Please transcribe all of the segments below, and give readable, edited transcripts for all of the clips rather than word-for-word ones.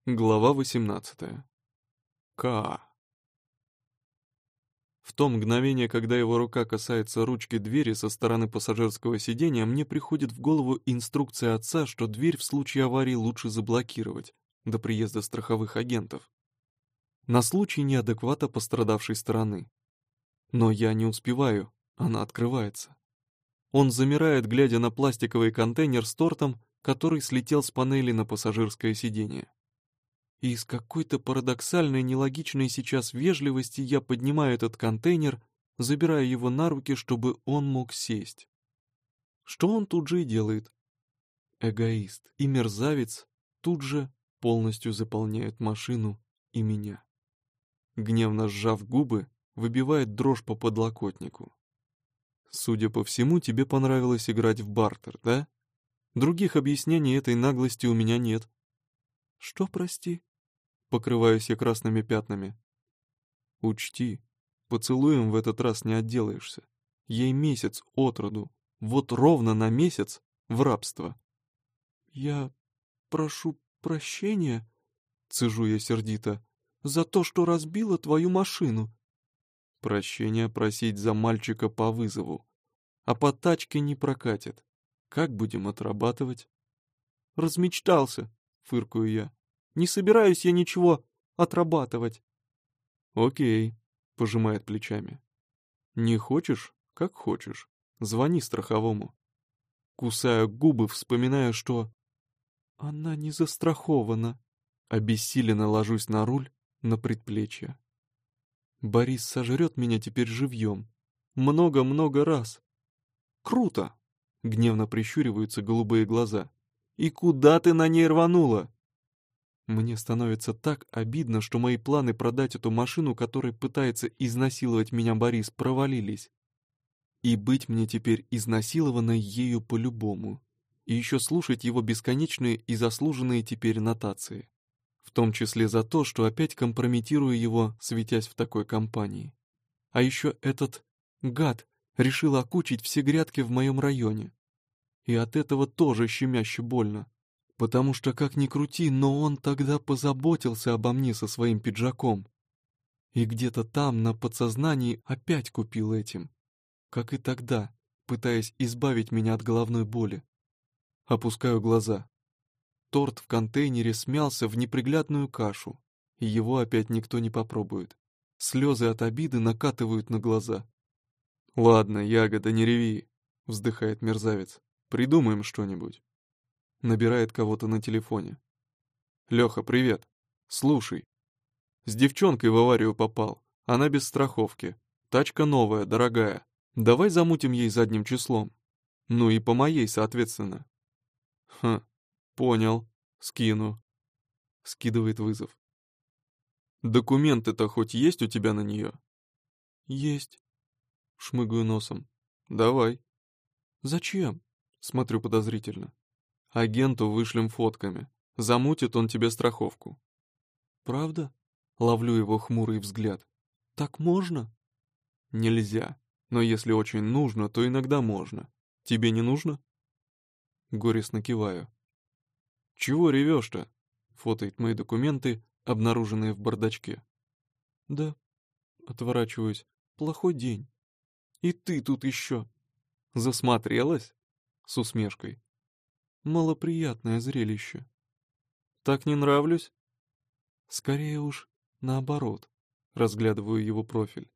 Глава 18. К. В то мгновение, когда его рука касается ручки двери со стороны пассажирского сиденья, мне приходит в голову инструкция отца, что дверь в случае аварии лучше заблокировать до приезда страховых агентов. На случай неадеквата пострадавшей стороны. Но я не успеваю, она открывается. Он замирает, глядя на пластиковый контейнер с тортом, который слетел с панели на пассажирское сиденье. И из какой-то парадоксальной, нелогичной сейчас вежливости я поднимаю этот контейнер, забираю его на руки, чтобы он мог сесть. Что он тут же и делает. Эгоист и мерзавец тут же полностью заполняют машину и меня. Гневно сжав губы, выбивает дрожь по подлокотнику. Судя по всему, тебе понравилось играть в бартер, да? Других объяснений этой наглости у меня нет. Что, прости? Покрываюсь я красными пятнами. Учти, поцелуем в этот раз не отделаешься. Ей месяц от роду, вот ровно на месяц в рабство. Я прошу прощения, цежу я сердито, за то, что разбила твою машину. Прощения просить за мальчика по вызову. А по тачке не прокатит. Как будем отрабатывать? Размечтался, фыркаю я. Не собираюсь я ничего отрабатывать. Окей, пожимает плечами. Не хочешь? Как хочешь. Звони страховому. Кусаю губы, вспоминая, что... Она не застрахована. Обессиленно ложусь на руль, на предплечье. Борис сожрет меня теперь живьем. Много-много раз. Круто! Гневно прищуриваются голубые глаза. И куда ты на ней рванула? Мне становится так обидно, что мои планы продать эту машину, которой пытается изнасиловать меня Борис, провалились. И быть мне теперь изнасилованной ею по-любому. И еще слушать его бесконечные и заслуженные теперь нотации. В том числе за то, что опять компрометирую его, светясь в такой компании. А еще этот гад решил окучить все грядки в моем районе. И от этого тоже щемяще больно. Потому что, как ни крути, но он тогда позаботился обо мне со своим пиджаком. И где-то там, на подсознании, опять купил этим. Как и тогда, пытаясь избавить меня от головной боли. Опускаю глаза. Торт в контейнере смялся в неприглядную кашу, и его опять никто не попробует. Слезы от обиды накатывают на глаза. «Ладно, ягода, не реви», — вздыхает мерзавец. «Придумаем что-нибудь». Набирает кого-то на телефоне. «Леха, привет. Слушай. С девчонкой в аварию попал. Она без страховки. Тачка новая, дорогая. Давай замутим ей задним числом. Ну и по моей, соответственно». «Хм, понял. Скину». Скидывает вызов. «Документы-то хоть есть у тебя на нее?» «Есть». Шмыгаю носом. «Давай». «Зачем?» Смотрю подозрительно. «Агенту вышлем фотками. Замутит он тебе страховку». «Правда?» Ловлю его хмурый взгляд. «Так можно?» «Нельзя. Но если очень нужно, то иногда можно. Тебе не нужно?» Горестно киваю. «Чего ревешь-то?» Фотоет мои документы, обнаруженные в бардачке. «Да». Отворачиваюсь. «Плохой день». «И ты тут еще». «Засмотрелась?» С усмешкой. «Малоприятное зрелище». «Так не нравлюсь?» «Скорее уж наоборот». Разглядываю его профиль.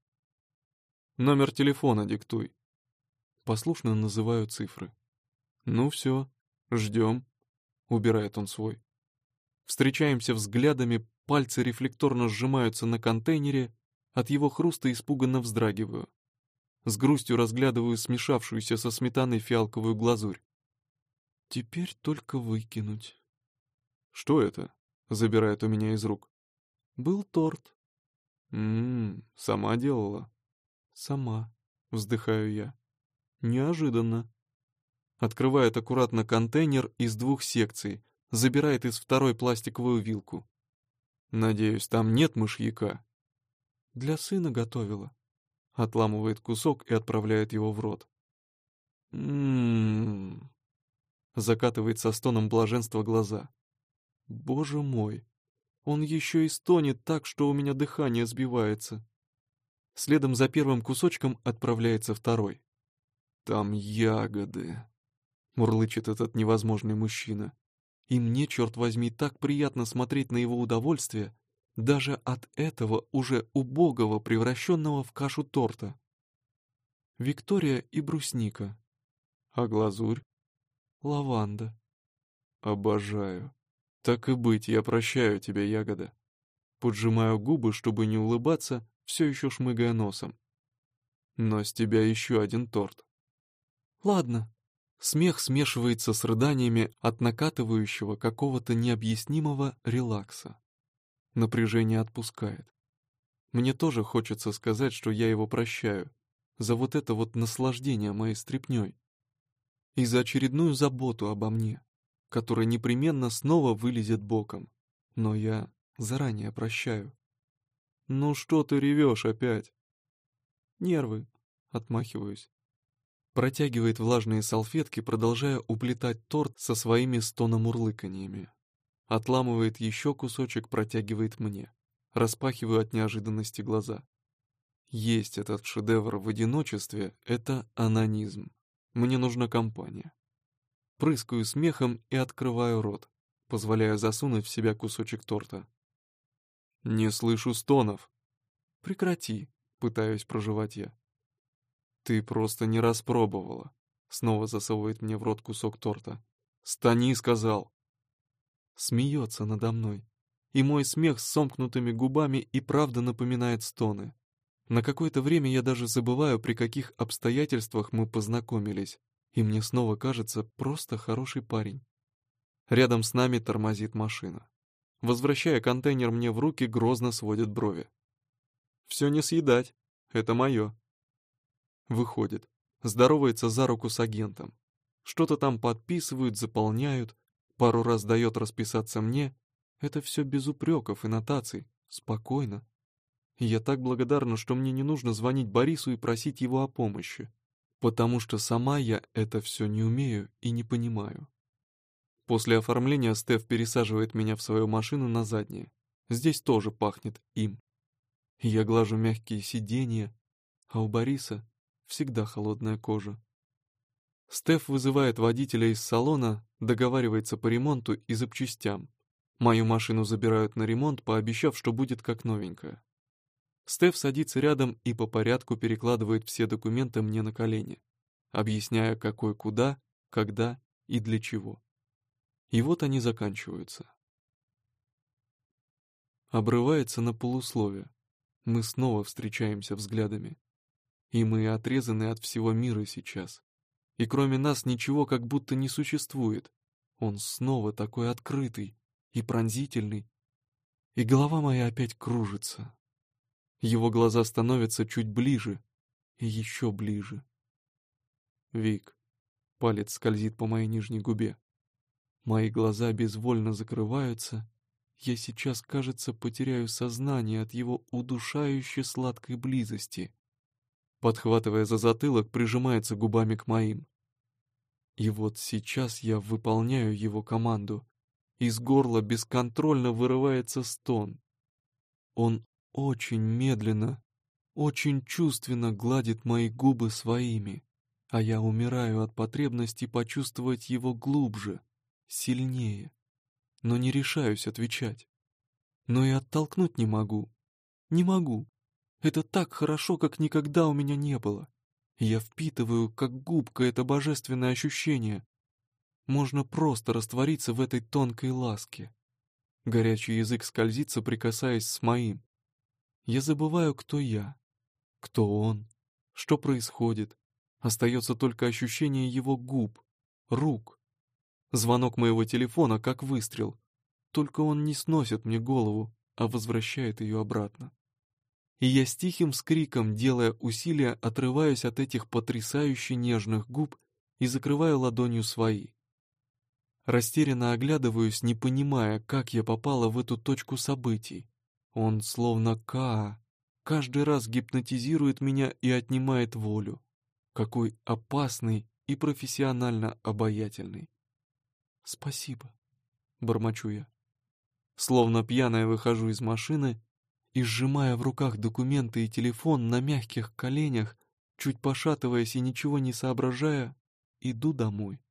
«Номер телефона диктуй». Послушно называю цифры. «Ну все, ждем», — убирает он свой. Встречаемся взглядами, пальцы рефлекторно сжимаются на контейнере, от его хруста испуганно вздрагиваю. С грустью разглядываю смешавшуюся со сметаной фиалковую глазурь. «Теперь только выкинуть». «Что это?» — забирает у меня из рук. «Был торт». Сама делала?» «Сама», — вздыхаю я. «Неожиданно». Открывает аккуратно контейнер из 2 секций, забирает из второй пластиковую вилку. «Надеюсь, там нет мышьяка?» «Для сына готовила». Отламывает кусок и отправляет его в рот. Закатывает со стоном блаженства глаза. «Боже мой, Он еще и стонет так, что у меня дыхание сбивается. Следом за первым кусочком отправляется второй. «Там ягоды», — мурлычет этот невозможный мужчина. И мне, черт возьми, так приятно смотреть на его удовольствие, даже от этого уже убогого, превращенного в кашу торта. Виктория и брусника. А глазурь? Лаванда. Обожаю. Так и быть, я прощаю тебя, ягода. Поджимаю губы, чтобы не улыбаться, все еще шмыгая носом. Но с тебя еще один торт. Ладно. Смех смешивается с рыданиями от накатывающего какого-то необъяснимого релакса. Напряжение отпускает. Мне тоже хочется сказать, что я его прощаю за вот это вот наслаждение моей стряпнёй и за очередную заботу обо мне, которая непременно снова вылезет боком. Но я заранее прощаю. «Ну что ты ревешь опять?» «Нервы», — отмахиваюсь. Протягивает влажные салфетки, продолжая уплетать торт со своими стономурлыканьями. Отламывает еще кусочек, протягивает мне. Распахиваю от неожиданности глаза. Есть этот шедевр в одиночестве — это анонизм. Мне нужна компания. Прыскаю смехом и открываю рот, позволяя засунуть в себя кусочек торта. «Не слышу стонов». «Прекрати», — пытаюсь прожевать я. «Ты просто не распробовала», — снова засовывает мне в рот кусок торта. «Стани», — сказал. Смеется надо мной. И мой смех с сомкнутыми губами и правда напоминает стоны. На какое-то время я даже забываю, при каких обстоятельствах мы познакомились, и мне снова кажется просто хороший парень. Рядом с нами тормозит машина. Возвращая контейнер мне в руки, грозно сводит брови. «Все не съедать, это мое». Выходит, здоровается за руку с агентом. Что-то там подписывают, заполняют, пару раз дает расписаться мне. Это все без упреков и нотаций, спокойно. И я так благодарна, что мне не нужно звонить Борису и просить его о помощи, потому что сама я это все не умею и не понимаю. После оформления Стеф пересаживает меня в свою машину на заднее. Здесь тоже пахнет им. Я глажу мягкие сиденья, а у Бориса всегда холодная кожа. Стеф вызывает водителя из салона, договаривается по ремонту и запчастям. Мою машину забирают на ремонт, пообещав, что будет как новенькая. Стеф садится рядом и по порядку перекладывает все документы мне на колени, объясняя, какой куда, когда и для чего. И вот они заканчиваются. Обрывается на полуслове. Мы снова встречаемся взглядами. И мы отрезаны от всего мира сейчас. И кроме нас ничего как будто не существует. Он снова такой открытый и пронзительный. И голова моя опять кружится. Его глаза становятся чуть ближе и еще ближе. Вик. Палец скользит по моей нижней губе. Мои глаза безвольно закрываются. Я сейчас, кажется, потеряю сознание от его удушающе сладкой близости. Подхватывая за затылок, прижимается губами к моим. И вот сейчас я выполняю его команду. Из горла бесконтрольно вырывается стон. Он очень медленно, очень чувственно гладит мои губы своими, а я умираю от потребности почувствовать его глубже, сильнее. Но не решаюсь отвечать. Но и оттолкнуть не могу. Не могу. Это так хорошо, как никогда у меня не было. Я впитываю, как губка, это божественное ощущение. Можно просто раствориться в этой тонкой ласке. Горячий язык скользит, соприкасаясь с моим. Я забываю, кто я, кто он, что происходит. Остается только ощущение его губ, рук. Звонок моего телефона, как выстрел. Только он не сносит мне голову, а возвращает ее обратно. И я с тихим скриком, делая усилия, отрываюсь от этих потрясающе нежных губ и закрываю ладонью свои. Растерянно оглядываюсь, не понимая, как я попала в эту точку событий. Он, словно Каа, каждый раз гипнотизирует меня и отнимает волю. Какой опасный и профессионально обаятельный. «Спасибо», — бормочу я. Словно пьяная выхожу из машины и, сжимая в руках документы и телефон на мягких коленях, чуть пошатываясь и ничего не соображая, иду домой.